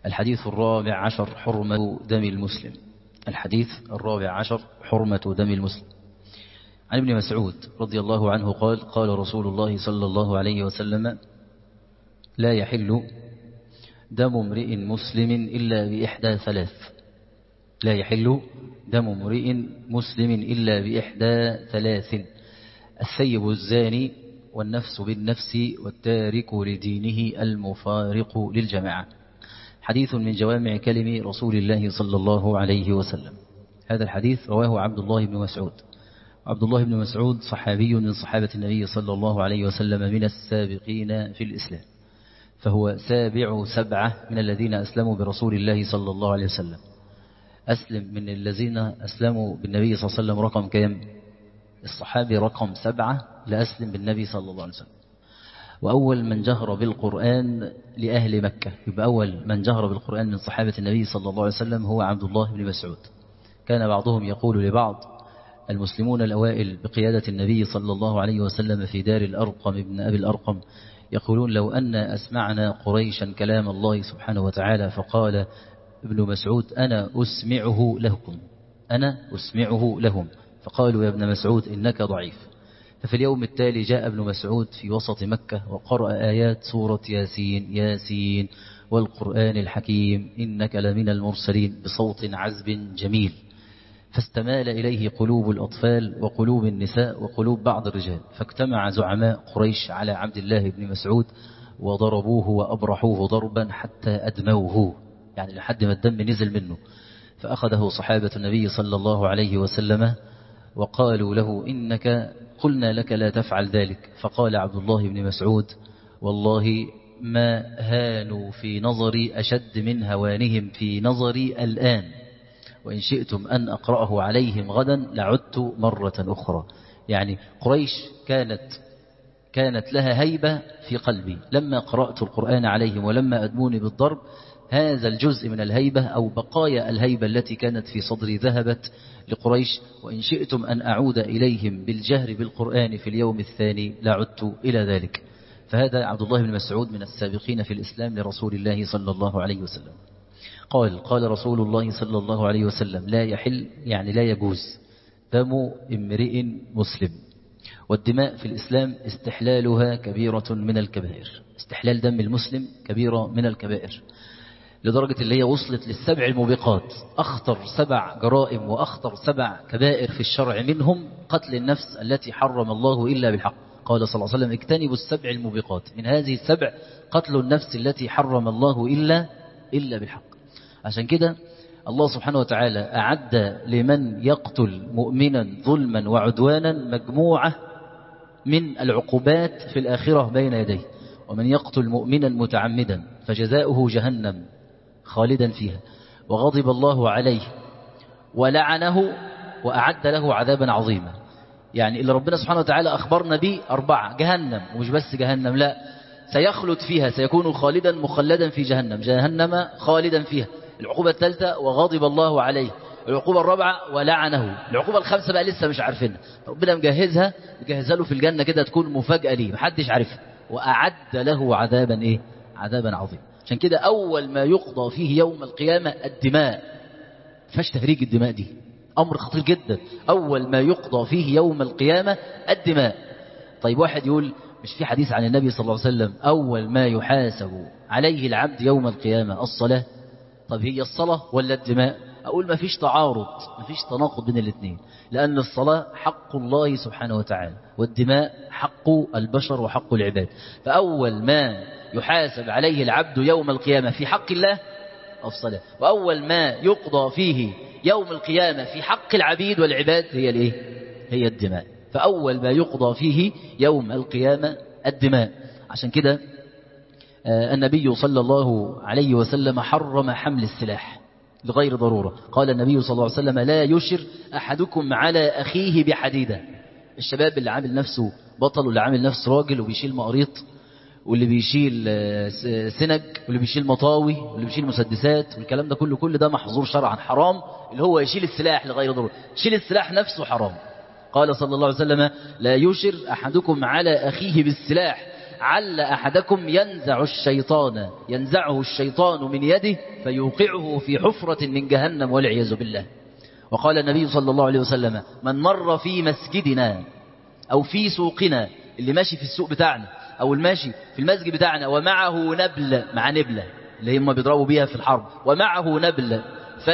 الحديث الرابع عشر حرمة دم المسلم. الحديث الرابع عشر حرمة دم المسلم. عن ابن مسعود رضي الله عنه قال: قال رسول الله صلى الله عليه وسلم: لا يحل دم امرئ مسلم إلا بإحدى ثلاث. لا يحل دم امرئ مسلم إلا بإحدى ثلاث: الثيب الزاني، والنفس بالنفس، والتارك لدينه المفارق للجماعة. حديث من جوامع كلم رسول الله صلى الله عليه وسلم. هذا الحديث رواه عبد الله بن مسعود. عبد الله بن مسعود صحابي من صحابة النبي صلى الله عليه وسلم من السابقين في الإسلام، فهو سابع سبعة من الذين أسلموا برسول الله صلى الله عليه وسلم. أسلم من الذين أسلموا بالنبي صلى الله عليه وسلم رقم كام؟ الصحابي رقم 7 لأسلم بالنبي صلى الله عليه وسلم. وأول من جهر بالقرآن لأهل مكة، يبقى أول من جهر بالقرآن من صحابة النبي صلى الله عليه وسلم هو عبد الله بن مسعود. كان بعضهم يقول لبعض: المسلمون الأوائل بقيادة النبي صلى الله عليه وسلم في دار الأرقم ابن أبي الأرقم يقولون: لو أن أسمعنا قريشا كلام الله سبحانه وتعالى. فقال ابن مسعود: أنا أسمعه لكم، أنا أسمعه لهم. فقالوا: يا ابن مسعود إنك ضعيف. ففي اليوم التالي جاء ابن مسعود في وسط مكة وقرأ آيات سورة ياسين: ياسين والقرآن الحكيم إنك لمن المرسلين، بصوت عذب جميل. فاستمال إليه قلوب الأطفال وقلوب النساء وقلوب بعض الرجال، فاجتمع زعماء قريش على عبد الله بن مسعود وضربوه وأبرحوه ضربا حتى أدموه، يعني لحد ما الدم نزل منه. فأخذه صحابة النبي صلى الله عليه وسلم وقالوا له: إنك قلنا لك لا تفعل ذلك. فقال عبد الله بن مسعود: والله ما هانوا في نظري أشد من هوانهم في نظري الآن، وإن شئتم أن أقرأه عليهم غدا لعدت مرة أخرى. يعني قريش كانت لها هيبة في قلبي لما قرأت القرآن عليهم، ولما أدموني بالضرب هذا الجزء من الهيبة أو بقايا الهيبة التي كانت في صدري ذهبت لقريش، وإن شئتم أن أعود إليهم بالجهر بالقرآن في اليوم الثاني لعدت إلى ذلك. فهذا عبد الله بن مسعود من السابقين في الإسلام لرسول الله صلى الله عليه وسلم. قال رسول الله صلى الله عليه وسلم: لا يحل، يعني لا يجوز، دم امرئ مسلم. والدماء في الإسلام استحلالها كبيرة من الكبائر. استحلال دم المسلم كبيرة من الكبائر، لدرجة اللي هي وصلت للسبع الموبقات، أخطر 7 جرائم وأخطر 7 كبائر في الشرع، منهم قتل النفس التي حرم الله إلا بالحق. قال صلى الله عليه وسلم: اجتنبوا السبع الموبقات، من هذه السبع قتل النفس التي حرم الله إلا بالحق. عشان كده الله سبحانه وتعالى أعد لمن يقتل مؤمنا ظلما وعدوانا مجموعة من العقوبات في الآخرة بين يديه. ومن يقتل مؤمنا متعمدا فجزاؤه جهنم خالدا فيها وغضب الله عليه ولعنه وأعد له عذابا عظيما. يعني اللي ربنا سبحانه وتعالى أخبرنا به 4: جهنم، ومش بس جهنم، لا، سيخلد فيها، سيكون خالدا مخلدا في جهنم خالدا فيها. العقوبة الثالثة: وغضب الله عليه. العقوبة الرابعة: ولعنه. العقوبة الخامسة بقى لسه مش عارفينها، ربنا مجهزها له في الجنة كده، تكون مفاجأة ليه محدش عارفها. وأعد له عذابا عذابا عظيما. عشان كده أول ما يقضى فيه يوم القيامة الدماء. فاش تهريج الدماء دي أمر خطير جدا. أول ما يقضى فيه يوم القيامة الدماء. طيب واحد يقول: مش في حديث عن النبي صلى الله عليه وسلم أول ما يحاسب عليه العبد يوم القيامة الصلاة؟ طب هي الصلاة ولا الدماء؟ أقول ما فيش تعارض، ما فيش تناقض بين الاثنين، لأن الصلاة حق الله سبحانه وتعالى، والدماء حق البشر وحق العباد. فأول ما يحاسب عليه العبد يوم القيامة في حق الله الصلاة، وأول ما يقضى فيه يوم القيامة في حق العبيد والعباد هي الدماء. فأول ما يقضى فيه يوم القيامة الدماء. عشان كده النبي صلى الله عليه وسلم حرم حمل السلاح لغير ضرورة. قال النبي صلى الله عليه وسلم: لا يشر أحدكم على أخيه بحديدة. الشباب اللي عامل نفسه بطل، واللي عامل نفسه راجل وبيشيل مقاريط، واللي بيشيل سنج، واللي بيشيل مطاوي، واللي بيشيل مسدسات، والكلام ده كل ده محظور شرعا، حرام. اللي هو يشيل السلاح لغير ضرورة، يشيل السلاح نفسه حرام. قال صلى الله عليه وسلم: لا يشر أحدكم على أخيه بالسلاح عل أحدكم ينزعه الشيطان من يده فيوقعه في حفرة من جهنم والعياذ بالله. وقال النبي صلى الله عليه وسلم: من مر في مسجدنا أو في سوقنا، اللي ماشي في السوق بتاعنا أو الماشي في المسجد بتاعنا ومعه نبلة، مع نبلة اللي هم بيضربوا بيها في الحرب، ومعه نبلة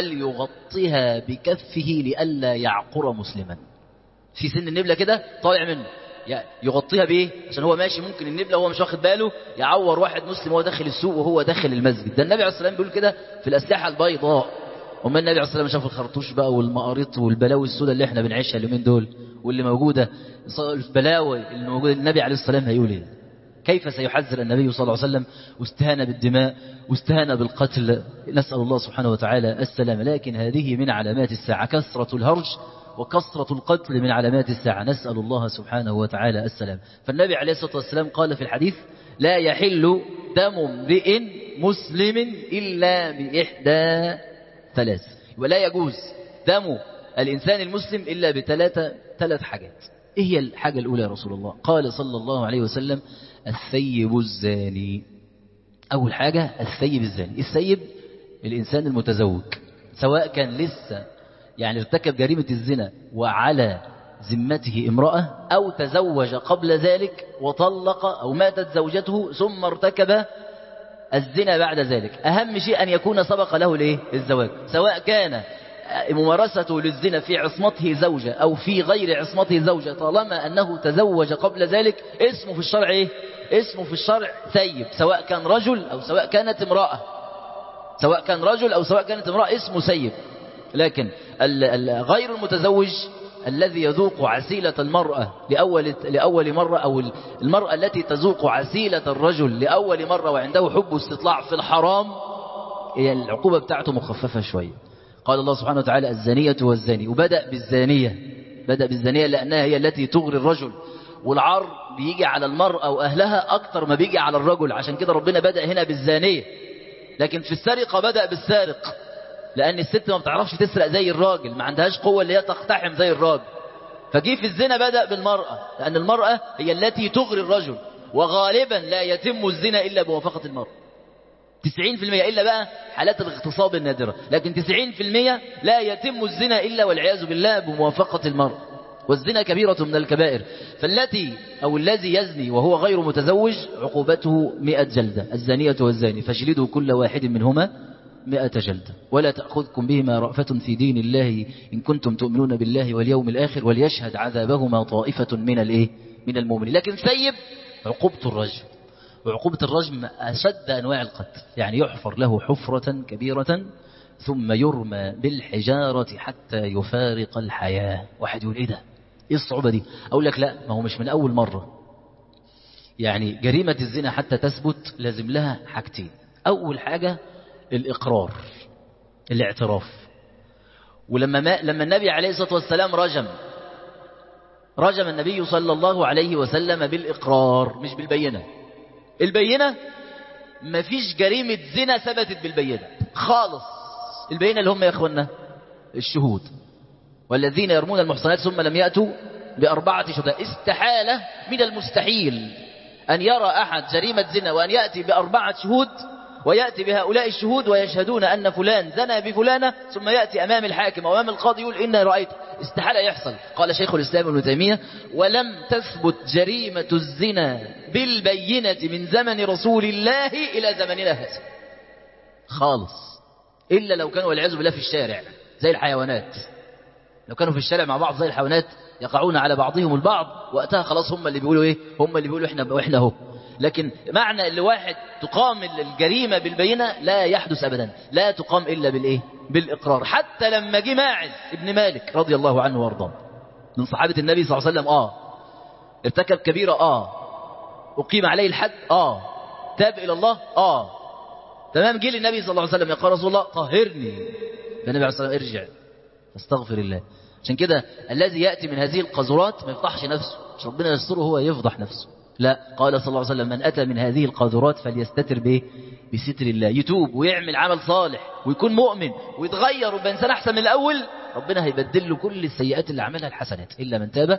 فليغطها بكفه لئلا يعقر مسلما. في سن النبلة كده طالع منه، يغطيها بإيه؟ عشان هو ماشي ممكن النبلة وهو مش واخد باله يعور واحد مسلم وهو داخل السوق وهو داخل المسجد. ده النبي عليه الصلاة والسلام بيقول كده في الأسلحة البيضاء. وما النبي عليه الصلاة والسلام شاف الخرطوش بقى والمقاريط والبلاوي السوداء اللي احنا بنعيشها اليومين دول واللي موجودة، البلاوي اللي موجودة، النبي عليه الصلاة والسلام هيقول ايه؟ كيف سيحذر النبي صلى الله عليه وسلم؟ واستهان بالدماء واستهان بالقتل، نسأل الله سبحانه وتعالى السلام. لكن هذه من علامات الساعة، كثرة الهرج وكثرة القتل من علامات الساعة، نسأل الله سبحانه وتعالى السلام. فالنبي عليه الصلاة والسلام قال في الحديث: لا يحل دم امرئ مسلم إلا بإحدى ثلاث. ولا يجوز دم الإنسان المسلم إلا ثلاث حاجات. إيه هي الحاجة الأولى يا رسول الله؟ قال صلى الله عليه وسلم: الثيب الزاني. أول حاجة الثيب الزاني. الثيب الإنسان المتزوج، سواء كان لسه يعني ارتكب جريمة الزنا وعلى ذمته امرأة، أو تزوج قبل ذلك وطلق أو ماتت زوجته ثم ارتكب الزنا بعد ذلك. أهم شيء أن يكون سبق له الزواج، سواء كان ممارسته للزنا في عصمته زوجة أو في غير عصمته زوجة، طالما أنه تزوج قبل ذلك اسمه في الشرع إيه؟ اسمه في الشرع ثيب، سواء كان رجل أو سواء كانت امرأة، سواء كان رجل أو سواء كانت امرأة اسمه ثيب. لكن غير المتزوج الذي يذوق عسيلة المرأة لأول مرة، أو المرأة التي تذوق عسيلة الرجل لأول مرة وعنده حب استطلاع في الحرام، العقوبة بتاعته مخففة شوية. قال الله سبحانه وتعالى: الزانية والزاني. وبدأ بالزانية لأنها هي التي تغري الرجل، والعار بيجي على المرأة وأهلها أكتر ما بيجي على الرجل، عشان كده ربنا بدأ هنا بالزانية. لكن في السرقة بدأ بالسارق، لأن الست ما بتعرفش تسرق زي الراجل، ما عندهاش قوة اللي هي تقتحم زي الراجل. فجي في الزنا بدأ بالمرأة، لأن المرأة هي التي تغري الرجل، وغالبا لا يتم الزنا إلا بموافقة المرأة. 90% إلا بقى حالات الاغتصاب النادرة، لكن 90% لا يتم الزنا إلا والعياذ بالله بموافقة المرأة. والزنا كبيرة من الكبائر. الذي يزني وهو غير متزوج عقوبته 100 جلدة. الزانية والزاني فاجلدوا كل واحد منهما 100 جلدة، ولا تأخذكم بهما رأفة في دين الله إن كنتم تؤمنون بالله واليوم الآخر وليشهد عذابهما طائفة من المؤمنين. لكن ثيب عقوبة الرجم، وعقوبة الرجم أشد أنواع القتل، يعني يحفر له حفرة كبيرة ثم يرمى بالحجارة حتى يفارق الحياة. واحد يقول: إيه ده؟ إيه الصعوبة دي؟ أقول لك: لا، ما هو مش من أول مرة. يعني جريمة الزنا حتى تثبت لازم لها حاجتين. أول حاجة الإقرار، الاعتراف. لما النبي عليه الصلاة والسلام رجم النبي صلى الله عليه وسلم بالإقرار مش بالبينة. البينة مفيش جريمة زنا ثبتت بالبينة خالص. البينة اللي هم يا أخوانا الشهود، والذين يرمون المحصنات ثم لم يأتوا ب4 شهداء. استحالة من المستحيل أن يرى أحد جريمة زنا وأن يأتي ب4 شهود، ويأتي بهؤلاء الشهود ويشهدون أن فلان زنى بفلانة، ثم يأتي أمام الحاكم وأمام القاضي يقول: إني رأيت. استحالة يحصل. قال شيخ الإسلام ابن تيمية: ولم تثبت جريمة الزنا بالبينة من زمن رسول الله إلى زمننا هذا خالص، إلا لو كانوا والعياذ بالله في الشارع زي الحيوانات. لو كانوا في الشارع مع بعض زي الحيوانات يقعون على بعضهم البعض، وقتها خلاص هم اللي بيقولوا إيه؟ هم اللي بيقولوا إحنا هو. لكن معنى اللي واحد تقام الجريمة بالبينة لا يحدث أبدا، لا تقام إلا بالإقرار. حتى لما جه ماعز ابن مالك رضي الله عنه وارضاه من صحابة النبي صلى الله عليه وسلم، ارتكب كبيرة، أقيم عليه الحد، تاب إلى الله، تمام. جه للنبي صلى الله عليه وسلم يقول: رسول الله طهرني. فالنبي عليه الصلاة والسلام: ارجع فاستغفر الله. عشان كده الذي يأتي من هذه القذرات ما يفضحش نفسه، مش ربنا يستره هو يفضح نفسه، لا. قال صلى الله عليه وسلم: من أتى من هذه القاذورات فليستتر بستر الله. يتوب ويعمل عمل صالح ويكون مؤمن ويتغير ويبقى إنسان أحسن من الأول، ربنا هيبدل له كل السيئات اللي عملها الحسنات، إلا من تاب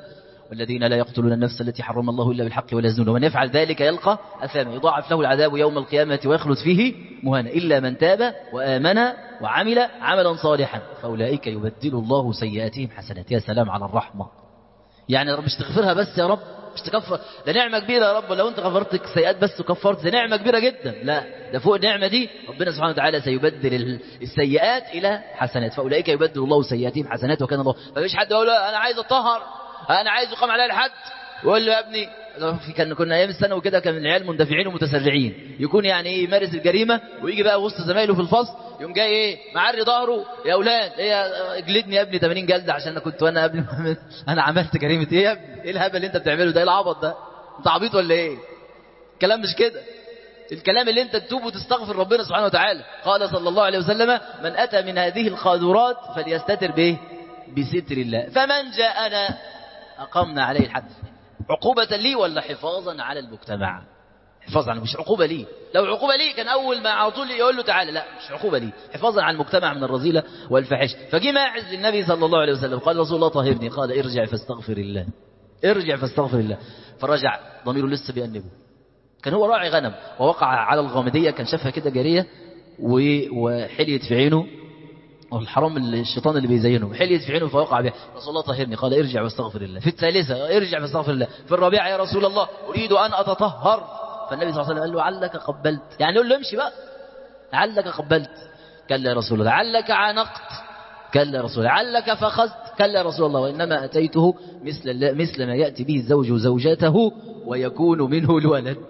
والذين لا يقتلون النفس التي حرم الله إلا بالحق ولا يزنون ومن يفعل ذلك يلقى أثاما يضاعف له العذاب يوم القيامة ويخلد فيه مهانا إلا من تاب وآمن وعمل عملا صالحا فأولئك يبدل الله سيئاتهم حسنات. يا سلام على الرحمة. يعني رب مش تغفرها بس يا رب، مش تكفر، ده نعمة كبيرة يا رب، لو انت غفرت سيئات بس وكفرت ده نعمة كبيرة جدا. لا، ده فوق النعمة دي ربنا سبحانه وتعالى سيبدل السيئات إلى حسنات، فأولئك يبدل الله سيئاتهم حسنات وكان الله. فمش حد يقول له أنا عايز أطهر، أنا عايز يقام عليا الحد، ويقول له يا ابني كنا أيام السنة وكده كان العيال مندفعين ومتسرعين، يكون يعني إيه يمارس الجريمة ويجي بقى وسط زمايله في الفصل يوم جاي إيه معري ظهره، يا أولاد إيه اجلدني يا ابني 80 جلدة عشان أنا كنت وأنا قبل أنا عملت جريمة إيه يا ابني، إيه الهبل اللي أنت بتعمله ده، إيه العبط ده، أنت عبيط ولا إيه؟ الكلام مش كده، الكلام اللي أنت تتوب وتستغفر ربنا سبحانه وتعالى. قال صلى الله عليه وسلم من أتى من هذه القاذورات فليستتر به بستر الله، فمن جاءنا أقمنا عليه الحد. عقوبة لي ولا حفاظا على المجتمع؟ حفاظا على، مش عقوبة لي. لو عقوبة لي كان أول ما على طول يقول له تعالى، لا مش عقوبة لي، حفاظا على المجتمع من الرذيلة والفحش. فجي ماعز للنبي صلى الله عليه وسلم قال رسول الله طهرني، قال ارجع فاستغفر الله، ارجع فاستغفر الله. فرجع ضميره لسه بيأنبه، كان هو راعي غنم ووقع على الغامدية، كان شافها كده جارية وحليت في عينه، والحرام الشيطان اللي بيزينه، حليت في عينه فوقع بها. رسول الله طهرني، قال ارجع واستغفر الله. في الثالثة ارجع واستغفر الله. في الرابعة يا رسول الله أريد أن أتطهر. فالنبي صلى الله عليه وسلم قال له علك قبلت، يعني يقول له امشي بقى، علك قبلت، كلا يا رسول الله، علك عانقت، كلا يا رسول الله، علك فخذت، كلا يا رسول الله، وإنما أتيته مثل ما يأتي به الزوج زوجته ويكون منه الولد.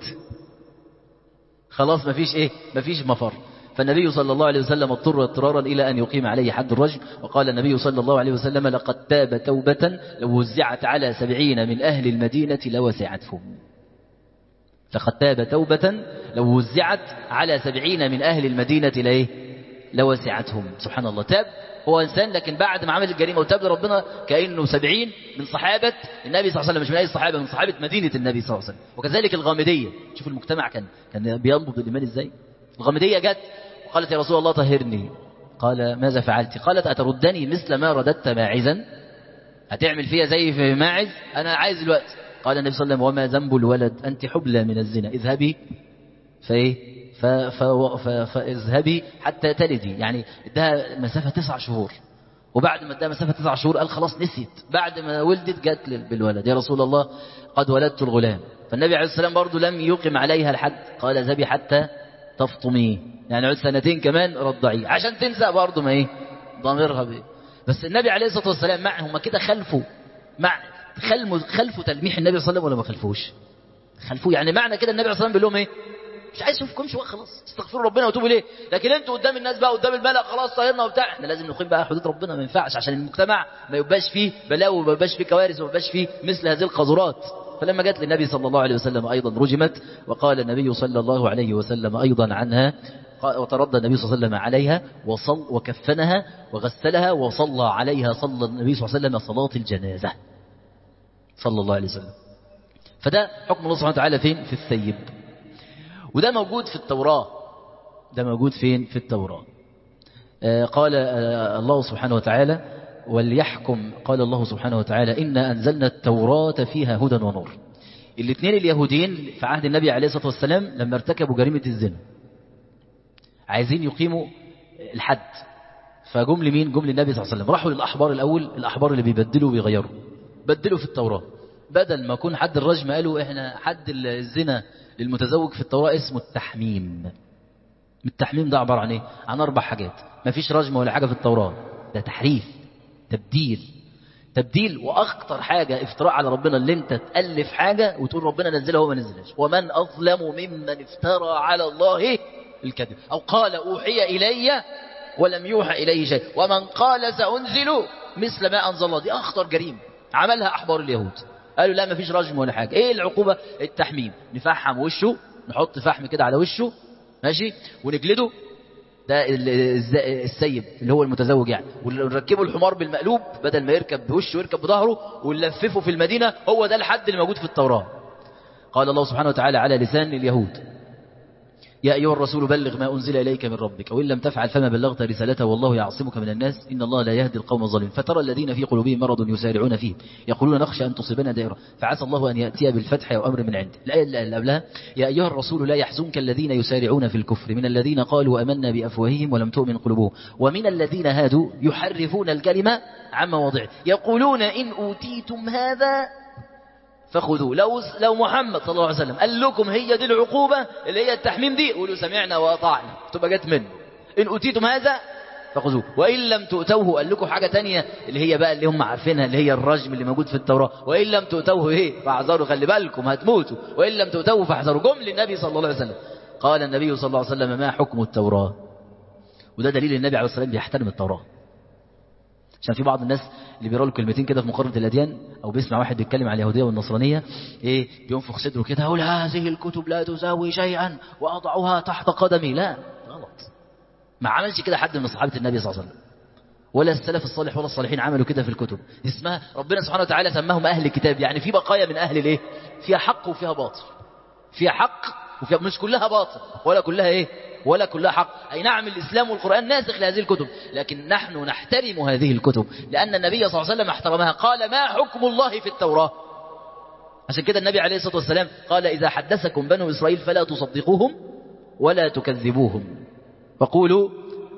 خلاص مفيش ايه، مفيش مفر. فالنبي صلى الله عليه وسلم اضطر اضطرارا إلى أن يقيم عليه حد الرجم. وقال النبي صلى الله عليه وسلم لقد تاب توبة لو وزعت على 70 من أهل المدينة لوسعتهم. لقد تاب توبة لو وزعت على 70 من أهل المدينة لوسعتهم. سبحان الله، تاب هو إنسان لكن بعد ما عمل الجريمة وتاب لربنا كأنه 70 من صحابة النبي صلى الله عليه وسلم، مش من أي صحابة، من صحابة مدينة النبي صلى الله عليه وسلم. وكذلك الغامدية، شوف المجتمع كان بينبض الإيمان إزاي. الغامدية جت وقالت يا رسول الله طهرني، قال ماذا فعلت؟ قالت أتردني مثل ما رددت ماعزا، هتعمل فيها زي في ماعز، أنا عايز الوقت. قال النبي صلى الله عليه وسلم وما ذنب الولد، أنت حبلى من الزنا، اذهبي فاذهبي حتى تلدي. يعني ادها مسافة 9 شهور، وبعد ما ادها مسافة 9 شهور قال خلاص نسيت، بعد ما ولدت جات بالولد، يا رسول الله قد ولدت الغلام. فالنبي عليه السلام برضه لم يقم عليها الحد، قال اذهبي حتى تفطميه، يعني عد 2 كمان رضعيه عشان تنسى برضه ما ضميرها بس النبي عليه الصلاة والسلام معهم كده خلفوا تلميح النبي صلى الله عليه وسلم ولا ما خلفوش؟ خلفوه. يعني معنى كده النبي صلى الله عليه وسلم بيقول لهم ايه؟ مش عايز اشوفكمش بقى، خلاص استغفروا ربنا وتوبوا ليه، لكن انتوا قدام الناس بقى، قدام الملأ خلاص طهرنا وبتاع، احنا لازم نقيم بقى حدود ربنا، ما ينفعش عشان المجتمع ما يبقاش فيه بلاوي وما يبقاش فيه كوارث وما يبقاش فيه مثل هذه القذورات. فلما جت للنبي صلى الله عليه وسلم ايضا رجمت، وقال النبي صلى الله عليه وسلم ايضا عنها، وتردى النبي صلى الله عليه وسلم عليها وكفنها وغسلها وصلى عليها، صلى النبي صلى الله عليه وسلم صلاة الجنازة صلى الله عليه وسلم. فده حكم الله سبحانه وتعالى فين؟ في الثيب. وده موجود في التوراة. ده موجود فين؟ في التوراة. قال الله سبحانه وتعالى وليحكم، قال الله سبحانه وتعالى إنا أنزلنا التوراة فيها هدى ونور. الاثنين اليهوديين في عهد النبي عليه الصلاة والسلام لما ارتكبوا جريمة الزنا عايزين يقيموا الحد، فجم لمين؟ جم للنبي صلى الله عليه وسلم، راحوا للأحبار الأول، الأحبار اللي بيبدلوا وبيغيروا، بدلوا في التوراة، بدل ما يكون حد الرجم قالوا احنا حد الزنا للمتزوج في التوراة اسمه التحميم. التحميم ده عبارة عن ايه؟ عن 4 حاجات، ما فيش رجم ولا حاجة في التوراة، ده تحريف، تبديل. واخطر حاجة افتراء على ربنا، اللي انت تألف حاجة وتقول ربنا نزلها وما نزلهاش. ومن أظلم ممن افترى على الله الكذب أو قال أوحي إلي ولم يوحى إليه شيء ومن قال سأنزل مثل ما أنزل الله. دي أخطر جريمة عملها أحبار اليهود، قالوا لا ما فيش رجم ولا حاجة. ايه العقوبة؟ التحميم، نفحم وشه، نحط فحم كده على وشه ماشي ونجلده، ده السيب اللي هو المتزوج يعني، ونركبه الحمار بالمقلوب بدل ما يركب بوشه يركب بظهره، ونلففه في المدينة. هو ده الحد اللي موجود في التوراة. قال الله سبحانه وتعالى على لسان اليهود يا أيها الرسول بلغ ما أنزل إليك من ربك وإن لم تفعل فما بلغت رسالته والله يعصمك من الناس إن الله لا يهدي القوم الظالمين. فترى الذين في قلوبهم مرض يسارعون فيه يقولون نخشى أن تصيبنا دائرة فعسى الله أن يأتي بالفتح أو أمر من عنده. الآية اللي قبلها يا أيها الرسول لا يحزنك الذين يسارعون في الكفر من الذين قالوا آمنا بأفواههم ولم تؤمن قلوبهم ومن الذين هادوا يحرفون الكلمة عن مواضعه يقولون إن أوتيتم هذا فخذوه. لو محمد صلى الله عليه وسلم قال لكم هي دي العقوبة اللي هي التحميم دي قولوا سمعنا وأطعنا تبقى جت منه. إن أوتيتم هذا فخذوه وإن لم تؤتوه قال لكم حاجة تانية اللي هي بقى اللي هم عارفينها اللي هي الرجم اللي موجود في التوراة وإن لم تؤتوه إيه فاحذروا خلي بالكم هتموتوا وإن لم تؤتوه فاحذروا. جمل النبي صلى الله عليه وسلم. قال النبي صلى الله عليه وسلم ما حكم التوراة؟ وده دليل النبي عليه الصلاة والسلام بيحترم التوراة. عشان في بعض الناس اللي بيقرأوا كلمتين كده في مقارنة الأديان أو بيسمع واحد بيتكلم على اليهودية والنصرانية إيه بينفخ صدره كده يقول هذه الكتب لا تساوي شيئا وأضعها تحت قدمي. لا غلط. ما عملش كده حد من صحابة النبي صلى الله عليه وسلم ولا السلف الصالح ولا الصالحين عملوا كده في الكتب. اسمها ربنا سبحانه وتعالى سماهم أهل الكتاب يعني في بقايا من أهل الإيه فيها حق وفيها باطل. فيها حق وفيها مش كلها باطل ولا كلها إيه ولا كلها حق. أي نعم الإسلام والقرآن ناسخ لهذه الكتب لكن نحن نحترم هذه الكتب لأن النبي صلى الله عليه وسلم احترمها. قال ما حكم الله في التوراة. عشان كده النبي عليه الصلاة والسلام قال إذا حدثكم بنو إسرائيل فلا تصدقوهم ولا تكذبوهم وقولوا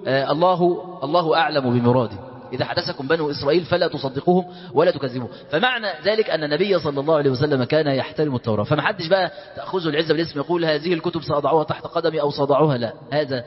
الله أعلم بمراده. إذا حدثكم بنو إسرائيل فلا تصدقوهم ولا تكذبوهم. فمعنى ذلك أن النبي صلى الله عليه وسلم كان يحترم التوراة. فما حدش بقى تأخذه العزة بالاسم يقول هذه الكتب سأضعوها تحت قدمي أو سأضعوها. لا هذا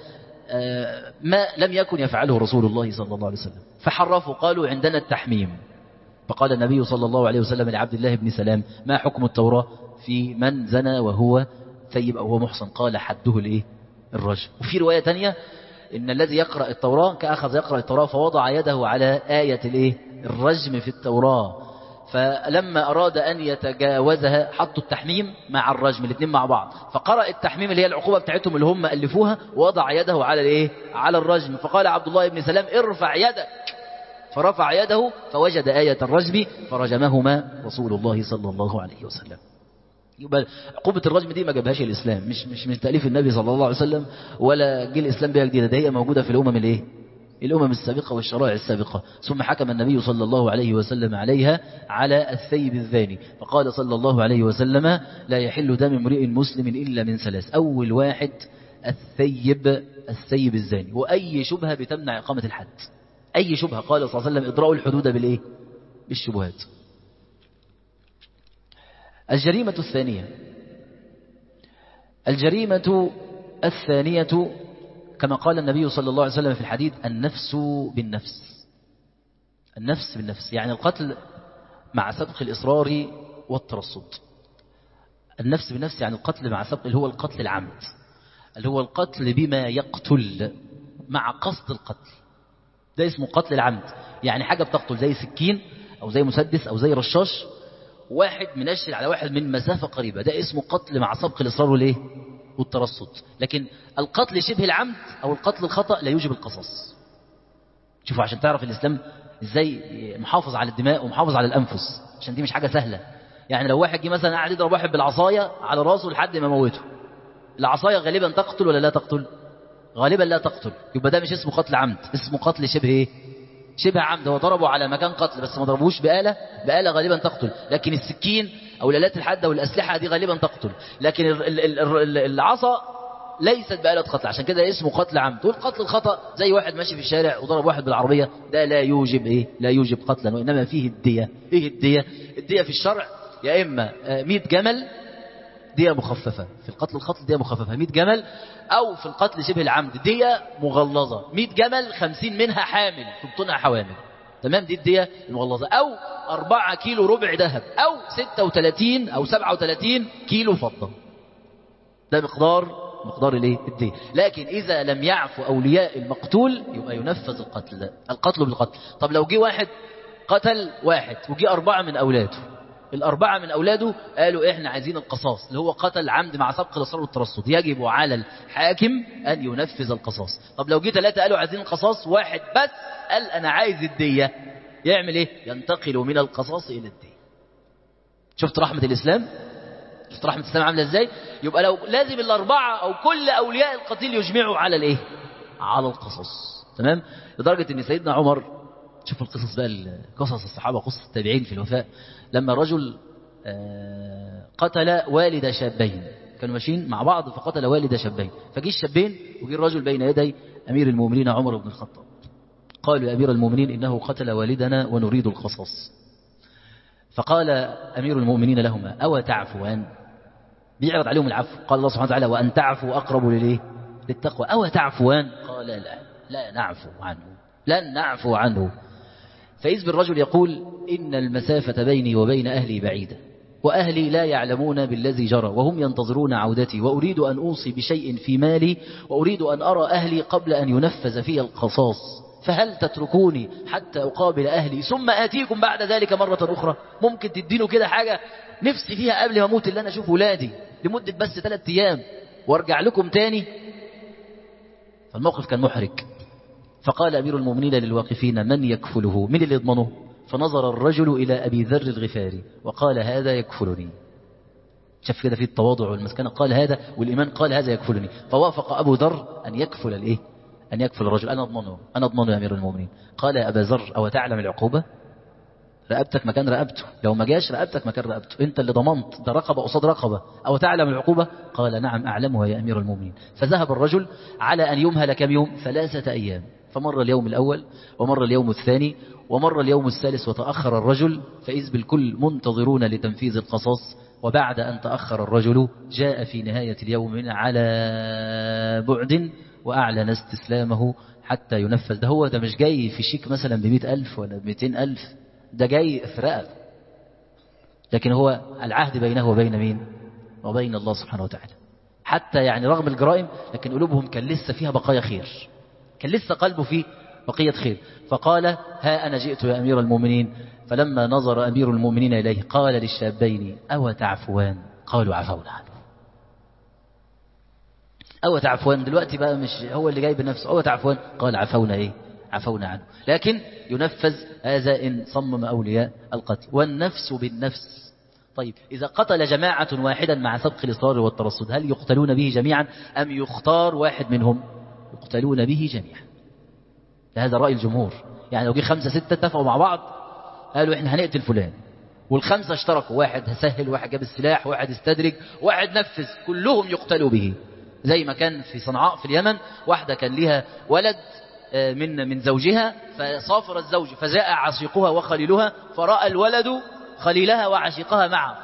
ما لم يكن يفعله رسول الله صلى الله عليه وسلم. فحرفوا قالوا عندنا التحميم. فقال النبي صلى الله عليه وسلم لعبد الله بن سلام ما حكم التوراة في من زنى وهو ثيب أو هو محصن؟ قال حده الإيه الرجم. وفي رواية تانية إن الذي يقرأ التوراة كأخذ يقرأ التوراة فوضع يده على آية الإيه الرجم في التوراة فلما أراد أن يتجاوزها حطوا التحميم مع الرجم الاثنين مع بعض فقرأ التحميم اللي هي العقوبة بتاعتهم اللي هم ألفوها ووضع يده على الإيه على الرجم. فقال عبد الله بن سلام ارفع يدك فرفع يده فوجد آية الرجم فرجمهما رسول الله صلى الله عليه وسلم. يبقى عقوبة الرجم دي ما جابهاش الإسلام مش من تأليف النبي صلى الله عليه وسلم ولا جه الإسلام بها جديدة. ده هي موجودة في الأمم السابقة والشرائع السابقة. ثم حكم النبي صلى الله عليه وسلم عليها على الثيب الزاني فقال صلى الله عليه وسلم لا يحل دم امرئ مسلم إلا من ثلاث. أول واحد الثيب الزاني. وأي شبهة بتمنع إقامة الحد أي شبهة قال صلى الله عليه وسلم اضرأوا الحدود بالشبهات. الجريمة الثانية كما قال النبي صلى الله عليه وسلم في الحديث النفس بالنفس يعني القتل مع سبق الإصرار والترصد. النفس بالنفس يعني القتل مع سبق اللي هو القتل العمد اللي هو القتل بما يقتل مع قصد القتل. ده اسمه قتل العمد يعني حاجة بتقتل زي سكين أو زي مسدس أو زي رشاش واحد منشل على واحد من مسافة قريبة. ده اسمه قتل مع سبق الإصرار والترصد. لكن القتل شبه العمد أو القتل الخطأ لا يوجب القصاص. شوفوا عشان تعرف الإسلام إزاي محافظ على الدماء ومحافظ على الأنفس عشان دي مش حاجة سهلة. يعني لو واحد جه مثلا قاعد يضرب واحد بالعصاية على راسه لحد ما موته العصاية غالبا تقتل ولا لا تقتل؟ غالبا لا تقتل. يبقى ده مش اسمه قتل عمد اسمه قتل شبه عمد. هو ضربه على مكان قتل بس ما ضربوش بآلة غالبا تقتل. لكن السكين أو الآلات الحادة والأسلحة دي غالبا تقتل. لكن العصا ليست بآلة قتل عشان كده اسمه قتل عمد. والقتل الخطأ زي واحد ماشي في الشارع وضرب واحد بالعربية ده لا يوجب قتلا وإنما فيه الدية. الدية في الشرع يا إما 100 جمل دية مخففة. في القتل الخطل دية مخففة 100 جمل أو في القتل شبه العمد دية مغلظة 100 جمل 50 منها حامل في بطونها حوامل تمام. دي الدية المغلظة. أو 4 كيلو ربع ذهب أو 36 أو 37 كيلو فضة. ده مقدار الدية. لكن إذا لم يعفو أولياء المقتول يبقى ينفذ القتل بالقتل. طب لو جه واحد قتل واحد وجي 4 من أولاده الأربعة من أولاده قالوا إحنا عايزين القصاص اللي هو قتل عمد مع سبق الإصرار والترصد يجب على الحاكم أن ينفذ القصاص. طب لو جه 3 قالوا عايزين القصاص واحد بس قال أنا عايز الدية يعمل إيه؟ ينتقل من القصاص إلى الدية. شفت رحمة الإسلام؟ شفت رحمة الإسلام عاملة إزاي؟ يبقى لو لازم الأربعة أو كل أولياء القتيل يجمعوا على الإيه؟ على القصص. تمام؟ لدرجة إن سيدنا عمر، شوف القصص بقى، قصص الصحابة، قصص التابعين في الوفاء، لما رجل قتل والد شابين، كانوا ماشيين مع بعض فقتل والد شابين، فجي الشابين وجي الرجل بين يدي أمير المؤمنين عمر بن الخطاب، قالوا يا أمير المؤمنين إنه قتل والدنا ونريد القصاص. فقال أمير المؤمنين لهما أو تعفوان، بيعرض عليهم العفو. قال الله سبحانه وتعالى وأن تعفوا أقرب للتقوى. أو تعفوان؟ قال لا نعفو عنه، لن نعفو عنه. فإذ بالرجل يقول إن المسافة بيني وبين أهلي بعيدة، وأهلي لا يعلمون بالذي جرى وهم ينتظرون عودتي، وأريد أن أوصي بشيء في مالي، وأريد أن أرى أهلي قبل أن ينفذ في القصاص، فهل تتركوني حتى أقابل أهلي ثم آتيكم بعد ذلك مرة أخرى؟ ممكن تدينه كده حاجة نفسي فيها قبل ما أموت، اللي أنا أشوف ولادي لمدة بس 3 أيام وارجع لكم تاني. فالموقف كان محرج. فقال أمير المؤمنين للواقفين من يكفله؟ من اللي يضمنه؟ فنظر الرجل إلى أبي ذر الغفاري وقال هذا يكفلني. شاف كده في التواضع والمسكنة، قال هذا، والإيمان قال هذا يكفلني. فوافق أبو ذر أن يكفل الإيه؟ أن يكفل الرجل. أنا أضمنه يا أمير المؤمنين. قال يا أبا ذر أو تعلم العقوبة؟ رقبتك مكان رقبته، لو ما جاش رقبتك مكان رقبته، أنت اللي ضمنت، ده رقبة قصاد رقبة. أو تعلم العقوبة؟ قال نعم أعلمها يا أمير المؤمنين. فذهب الرجل على أن يمهل كم يوم؟ 3 أيام. فمر اليوم الأول ومر اليوم الثاني ومر اليوم الثالث، وتأخر الرجل، فإذ بالكل منتظرون لتنفيذ القصاص. وبعد أن تأخر الرجل جاء في نهاية اليوم من على بعد وأعلن استسلامه حتى ينفذ. ده مش جاي في شيك مثلا ب100,000 ولا ب200,000، ده جاي في رقبة. لكن هو العهد بينه وبين مين؟ وبين الله سبحانه وتعالى. حتى يعني رغم الجرائم لكن قلوبهم كان لسه فيها بقايا خير، كان لسه قلبه فيه بقية خير. فقال ها أنا جئت يا أمير المؤمنين. فلما نظر أمير المؤمنين إليه قال للشابين أو تعفوان؟ قالوا عفونا عنه. أو تعفوان دلوقتي بقى مش هو اللي جاي بنفسه، أو تعفوان قال عفونا إيه؟ عفونا عنه. لكن ينفذ هذا إن صمم أولياء القتل. والنفس بالنفس. طيب إذا قتل جماعة واحدا مع سبق الإصرار والترصد، هل يقتلون به جميعا أم يختار واحد منهم؟ يقتلون به جميعا. هذا رأي الجمهور. يعني لو جه 5 6 اتفقوا مع بعض قالوا إحنا هنقتل فلان، وال5 اشتركوا، واحد سهل، واحد جاب السلاح، واحد استدرج، واحد نفذ، كلهم يقتلوا به. زي ما كان في صنعاء في اليمن، واحدة كان لها ولد من زوجها، فسافر الزوج فجاء عشيقها وخليلها، فرأى الولد خليلها وعشيقها معا،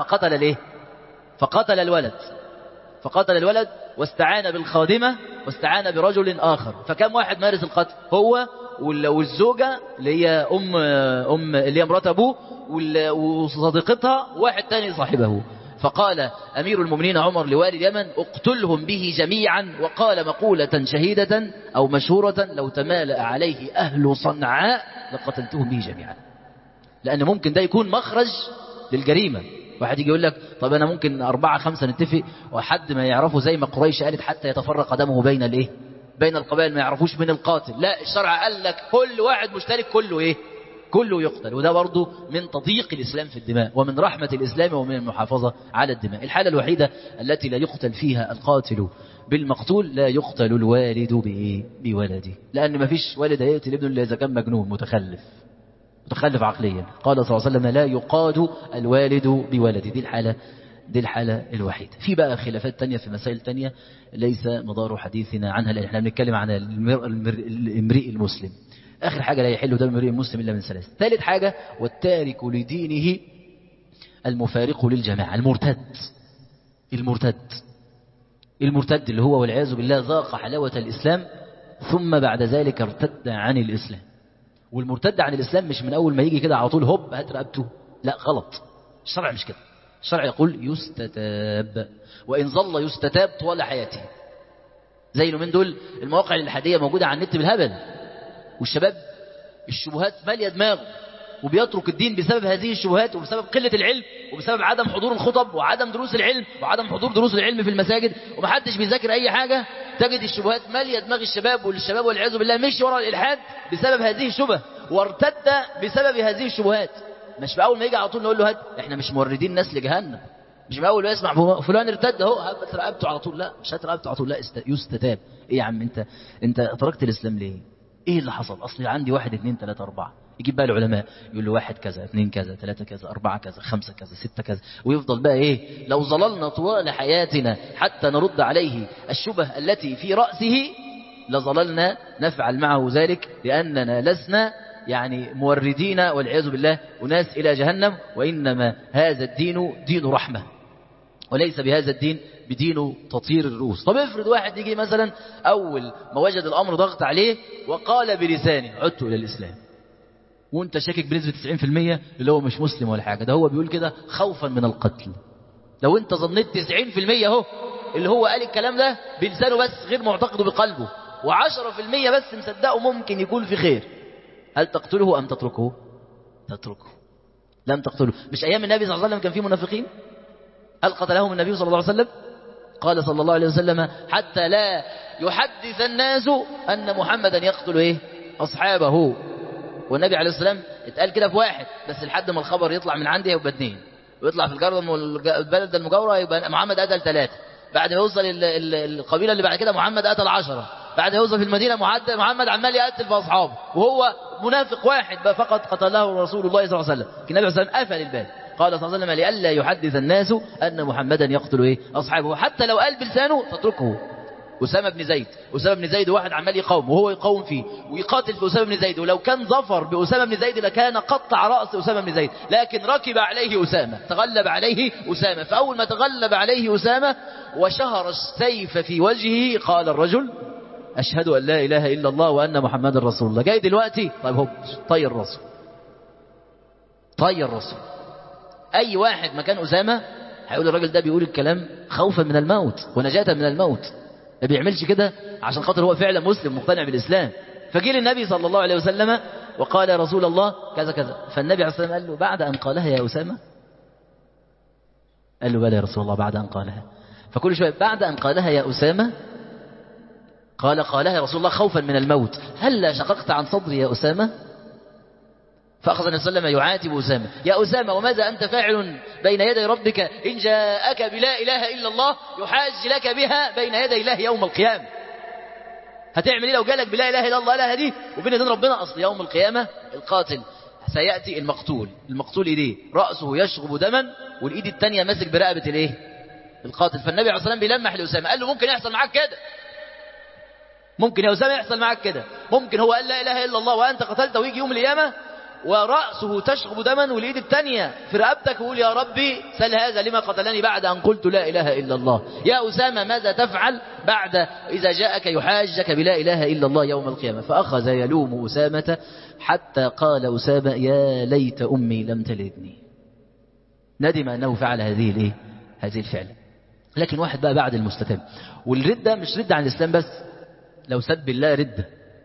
فقتل الولد واستعان بالخادمة واستعان برجل آخر. فكم واحد مارس القتل؟ هو والزوجة اللي هي اللي هي مرات أبوه وصديقتها، واحد تاني صاحبه. فقال أمير المؤمنين عمر لوالي اليمن اقتلهم به جميعا. وقال مقولة شهيدة أو مشهورة لو تمالأ عليه أهل صنعاء لقتلتهم به جميعا. لأن ممكن ده يكون مخرج للجريمة. واحد يجي يقول لك طب أنا ممكن 4 5 نتفق وحد ما يعرفه، زي ما قريش قالت حتى يتفرق دمه بين القبائل، ما يعرفوش من القاتل. لا، الشرع قال لك كل واحد مشترك كله يقتل. وده برضو من تضييق الإسلام في الدماء ومن رحمة الإسلام ومن المحافظة على الدماء. الحالة الوحيدة التي لا يقتل فيها القاتل بالمقتول، لا يقتل الوالد بولده، لأن ما فيش والد يقتل ابنه إلا إذا كان مجنون متخلف عقليا. قال صلى الله عليه وسلم لا يقاد الوالد بولده. دي الحالة الوحيدة. في بقى خلافات تانية في مسائل تانية ليس مدار حديثنا عنها، لأن احنا بنتكلم عن الامرئ المسلم. آخر حاجة لا يحل دم امرئ المسلم إلا من 3. ثالث حاجة والتارك لدينه المفارق للجماعة، المرتد اللي هو والعياذ بالله ذاق حلاوة الإسلام ثم بعد ذلك ارتد عن الإسلام. والمرتد عن الإسلام مش من أول ما يجي كده على طول هوب هات رقبته، لا غلط. الشرع مش كده. الشرع يقول يستتاب، وإن ظل يستتاب طوال حياته. زي من دول المواقع الإلحادية موجودة على النت بالهبل، والشباب الشبهات مالية دماغه، وبيترك الدين بسبب هذه الشبهات وبسبب قلة العلم وبسبب عدم حضور الخطب وعدم دروس العلم وعدم حضور دروس العلم في المساجد، ومحدش بيذاكر أي حاجة. تجد الشبهات مالية دماغ الشباب، والشباب والعياذ بالله مشي وراء الإلحاد بسبب هذه الشبهة، وارتد بسبب هذه الشبهات. مش بأول ما يجي على طول نقول له هات. احنا مش موردين ناس لجهنم، مش من أول ما يسمع فلان ارتد اهو هات رقبته على طول، لا مش هات رقبته على طول، لا يستتاب. إيه يا عم أنت تركت الإسلام ليه؟ إيه اللي حصل؟ أصلي عندي 1 2 3 4. يجيب بقى العلماء يقول له 1 كذا 2 كذا 3 كذا 4 كذا 5 كذا 6 كذا، ويفضل بقى إيه، لو ظللنا طوال حياتنا حتى نرد عليه الشبه التي في رأسه لظللنا نفعل معه ذلك، لأننا لسنا يعني موردين والعياذ بالله أناس إلى جهنم، وإنما هذا الدين دين رحمة، وليس بهذا الدين بدين تطير الرؤوس. طب افرض واحد يجي مثلا أول ما وجد الأمر ضغط عليه وقال بلسانه عدت إلى الإسلام، وانت شاكك بنسبة 90% اللي هو مش مسلم ولا حاجة، ده هو بيقول كده خوفا من القتل. لو انت ظنيت 90% اهو اللي هو قال الكلام ده بلسانه بس غير معتقده بقلبه، و10% بس مصدقه ممكن يكون في خير، هل تقتله أم تتركه؟ تتركه. لم تقتله. مش أيام النبي صلى الله عليه وسلم كان فيه منافقين؟ هل قتلهم النبي صلى الله عليه وسلم؟ قال صلى الله عليه وسلم حتى لا يحدث الناس أن محمدا يقتل إيه؟ أصحابه. والنبي عليه السلام اتقال كده في واحد بس، لحد ما الخبر يطلع من عندي يبقى 2، ويطلع في البلد المجاورة يبقى محمد قتل 3، بعد ما يوصل القبيلة اللي بعد كده محمد قتل 10، بعد ما يوصل في المدينة محمد عمال يقتل في أصحابه، وهو منافق واحد فقط قتله رسول الله صلى الله عليه وسلم. النبي عليه السلام قفل الباب، قال صلى الله عليه وسلم لئلا يحدث الناس أن محمدا يقتل إيه؟ أصحابه، حتى لو قال بلسانه تتركه. أسامة بن زيد واحد عمال يقاوم وهو يقاوم فيه ويقاتل في أسامة بن زيد، ولو كان ظفر بأسامة بن زيد لكان قطع رأس أسامة بن زيد، لكن ركب عليه أسامة، تغلب عليه أسامة، فأول ما تغلب عليه أسامة وشهر السيف في وجهه قال الرجل أشهد أن لا إله إلا الله وأن محمد رسول الله. جاي دلوقتي طيب هو طير راسه، طير راسه. أي واحد مكان أسامة هيقول الراجل ده بيقول الكلام خوفا من الموت ونجاة من الموت، ما بيعملش كده عشان خاطر هو فعلا مسلم مقتنع بالإسلام. فجي للنبي صلى الله عليه وسلم وقال يا رسول الله كذا كذا، فالنبي عليه الصلاة والسلام قال له بعد أن قالها يا أسامة؟ قال له بلى يا رسول الله بعد أن قالها. فكل شوية بعد أن قالها يا أسامة، قالها يا رسول الله خوفا من الموت، هل شققت عن صدري يا أسامة؟ فأخذ النبي صلى الله عليه وسلم يعاتب أسامة، يا أسامة وماذا أنت فاعل بين يدي ربك إن جاءك بلا إله إلا الله يحاج لك بها بين يدي الله يوم القيامة؟ هتعمل إيه لو جالك بلا إله إلا الله لا دي وبين يدين ربنا؟ أصل يوم القيامة القاتل سيأتي المقتول إيديه رأسه يشغب دما، والإيد التانية ماسك برقبة الإيه؟ القاتل. فالنبي عليه الصلاة والسلام بيلمح لأسامة قال له ممكن يحصل معاك كده، ممكن يا أسامة يحصل معاك كده، ممكن هو قال لا إله إلا الله وأنت قتلته ويجي يوم القيامة ورأسه تشغب دما والإيد الثانية في رقبتك ويقول يا ربي سل هذا لما قتلني بعد أن قلت لا إله إلا الله. يا أسامة ماذا تفعل بعد إذا جاءك يحاجك بلا إله إلا الله يوم القيامة؟ فأخذ يلوم أسامة حتى قال أسامة يا ليت أمي لم تلدني. ندم أنه فعل هذه الفعل. لكن واحد بقى بعد المستتاب، والردة مش ردة عن الإسلام بس، لو سب الله ردة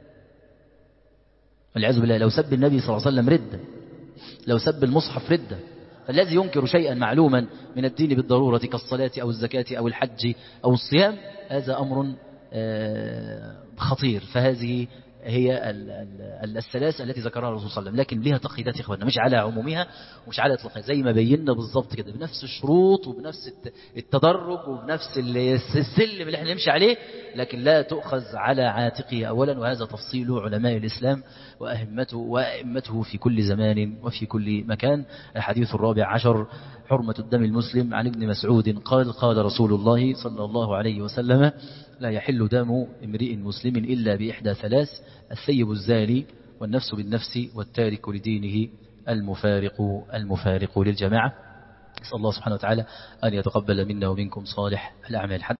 والعياذ بالله، لو سب النبي صلى الله عليه وسلم ردة، لو سب المصحف ردة. فالذي ينكر شيئا معلوما من الدين بالضرورة كالصلاة أو الزكاة أو الحج أو الصيام هذا أمر خطير. فهذه هي الثلاث التي ذكرها الرسول صلى الله عليه وسلم، لكن لها تقييدات إخواننا، مش على عمومها ومش على إطلاقها، زي ما بينا بالضبط كده، بنفس الشروط وبنفس التدرج وبنفس السلم اللي احنا نمشي عليه، لكن لا تؤخذ على عاتقه أولا. وهذا تفصيل علماء الإسلام وأئمته في كل زمان وفي كل مكان. الحديث 14 حرمة الدم المسلم. عن ابن مسعود قال قال رسول الله صلى الله عليه وسلم لا يحل دم امرئ مسلم إلا بإحدى ثلاث: الثيب الزاني والنفس بالنفس والتارك لدينه المفارق للجماعة. نسأل الله سبحانه وتعالى أن يتقبل منا ومنكم صالح الأعمال.